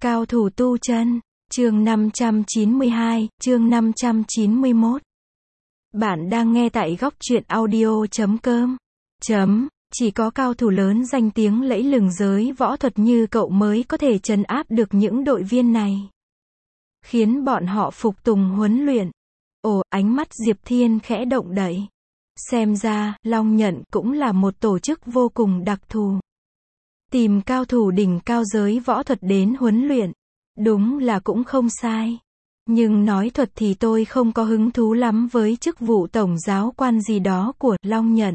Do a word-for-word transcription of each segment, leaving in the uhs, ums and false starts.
Cao thủ tu chân, chương năm trăm chín mươi hai, chương năm trăm chín mươi mốt. Bạn đang nghe tại góc truyện audio chấm com. Chấm, chỉ có cao thủ lớn danh tiếng lẫy lừng giới võ thuật như cậu mới có thể trấn áp được những đội viên này, khiến bọn họ phục tùng huấn luyện. Ồ, ánh mắt Diệp Thiên khẽ động đậy. Xem ra, Long Nhận cũng là một tổ chức vô cùng đặc thù. Tìm cao thủ đỉnh cao giới võ thuật đến huấn luyện, đúng là cũng không sai. Nhưng nói thuật thì tôi không có hứng thú lắm với chức vụ tổng giáo quan gì đó của Long Nhận.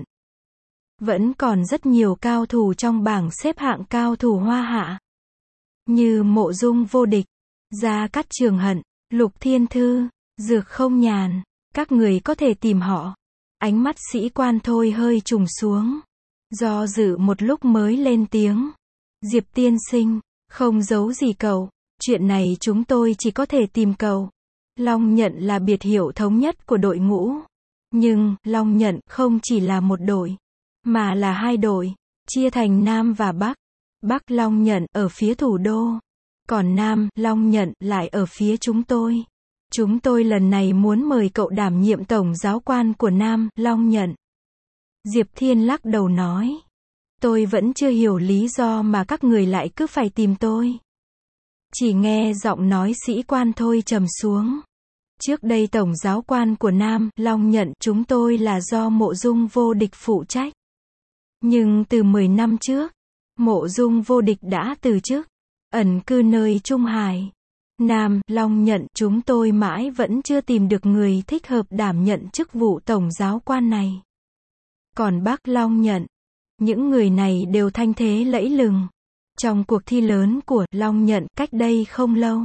Vẫn còn rất nhiều cao thủ trong bảng xếp hạng cao thủ Hoa Hạ, như Mộ Dung Vô Địch, Gia Cát Trường Hận, Lục Thiên Thư, Dược Không Nhàn. Các người có thể tìm họ. Ánh mắt sĩ quan Thôi hơi trùng xuống, do dự một lúc mới lên tiếng. Diệp tiên sinh, không giấu gì cậu, chuyện này chúng tôi chỉ có thể tìm cậu. Long Nhận là biệt hiệu thống nhất của đội ngũ. Nhưng, Long Nhận không chỉ là một đội, mà là hai đội, chia thành Nam và Bắc. Bắc Long Nhận ở phía thủ đô, còn Nam Long Nhận lại ở phía chúng tôi. Chúng tôi lần này muốn mời cậu đảm nhiệm tổng giáo quan của Nam Long Nhận. Diệp Thiên lắc đầu nói. Tôi vẫn chưa hiểu lý do mà các người lại cứ phải tìm tôi. Chỉ nghe giọng nói sĩ quan Thôi trầm xuống. Trước đây tổng giáo quan của Nam Long Nhận chúng tôi là do Mộ Dung Vô Địch phụ trách. Nhưng từ mười năm trước, Mộ Dung Vô Địch đã từ chức, ẩn cư nơi Trung Hải. Nam Long Nhận chúng tôi mãi vẫn chưa tìm được người thích hợp đảm nhận chức vụ tổng giáo quan này. Còn Bắc Long Nhận, những người này đều thanh thế lẫy lừng. Trong cuộc thi lớn của Long Nhận cách đây không lâu,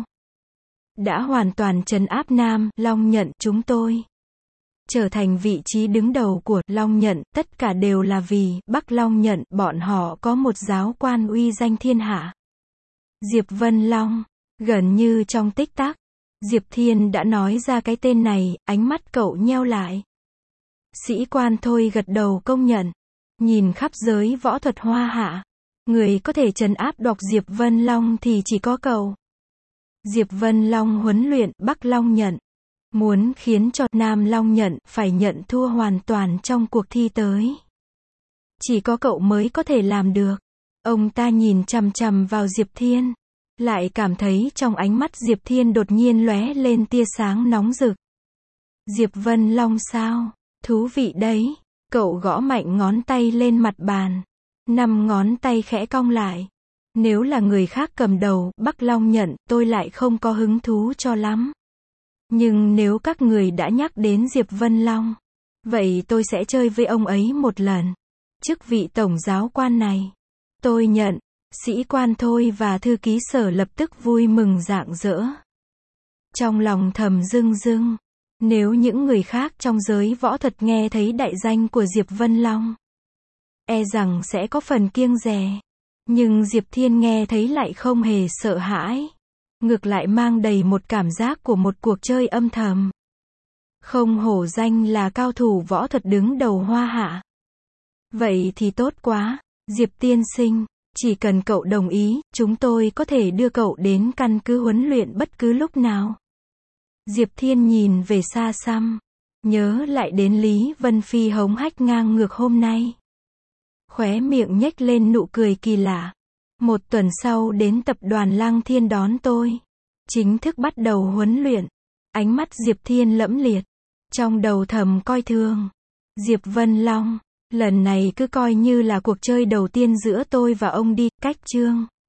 đã hoàn toàn trấn áp Nam Long Nhận chúng tôi, trở thành vị trí đứng đầu của Long Nhận. Tất cả đều là vì Bắc Long Nhận bọn họ có một giáo quan uy danh thiên hạ, Diệp Vân Long. Gần như trong tích tắc, Diệp Thiên đã nói ra cái tên này. Ánh mắt cậu nheo lại. Sĩ quan Thôi gật đầu công nhận. Nhìn khắp giới võ thuật Hoa Hạ, người có thể trấn áp độc Diệp Vân Long thì chỉ có cậu. Diệp Vân Long huấn luyện Bắc Long Nhận, muốn khiến cho Nam Long Nhận phải nhận thua hoàn toàn trong cuộc thi tới. Chỉ có cậu mới có thể làm được. Ông ta nhìn chằm chằm vào Diệp Thiên, lại cảm thấy trong ánh mắt Diệp Thiên đột nhiên lóe lên tia sáng nóng rực. Diệp Vân Long sao? Thú vị đấy. Cậu gõ mạnh ngón tay lên mặt bàn. Năm ngón tay khẽ cong lại. Nếu là người khác cầm đầu Bắc Long Nhận, tôi lại không có hứng thú cho lắm. Nhưng nếu các người đã nhắc đến Diệp Vân Long, vậy tôi sẽ chơi với ông ấy một lần. Chức vị tổng giáo quan này, tôi nhận. Sĩ quan Thôi và thư ký Sở lập tức vui mừng rạng rỡ. Trong lòng thầm rưng rưng. Nếu những người khác trong giới võ thuật nghe thấy đại danh của Diệp Vân Long, e rằng sẽ có phần kiêng dè. Nhưng Diệp Thiên nghe thấy lại không hề sợ hãi. Ngược lại mang đầy một cảm giác của một cuộc chơi âm thầm. Không hổ danh là cao thủ võ thuật đứng đầu Hoa Hạ. Vậy thì tốt quá, Diệp tiên sinh. Chỉ cần cậu đồng ý, chúng tôi có thể đưa cậu đến căn cứ huấn luyện bất cứ lúc nào. Diệp Thiên nhìn về xa xăm, nhớ lại đến Lý Vân Phi hống hách ngang ngược hôm nay. Khóe miệng nhếch lên nụ cười kỳ lạ. Một tuần sau đến tập đoàn Lăng Thiên đón tôi. Chính thức bắt đầu huấn luyện. Ánh mắt Diệp Thiên lẫm liệt. Trong đầu thầm coi thường. Diệp Vân Long, lần này cứ coi như là cuộc chơi đầu tiên giữa tôi và ông đi. Cách chương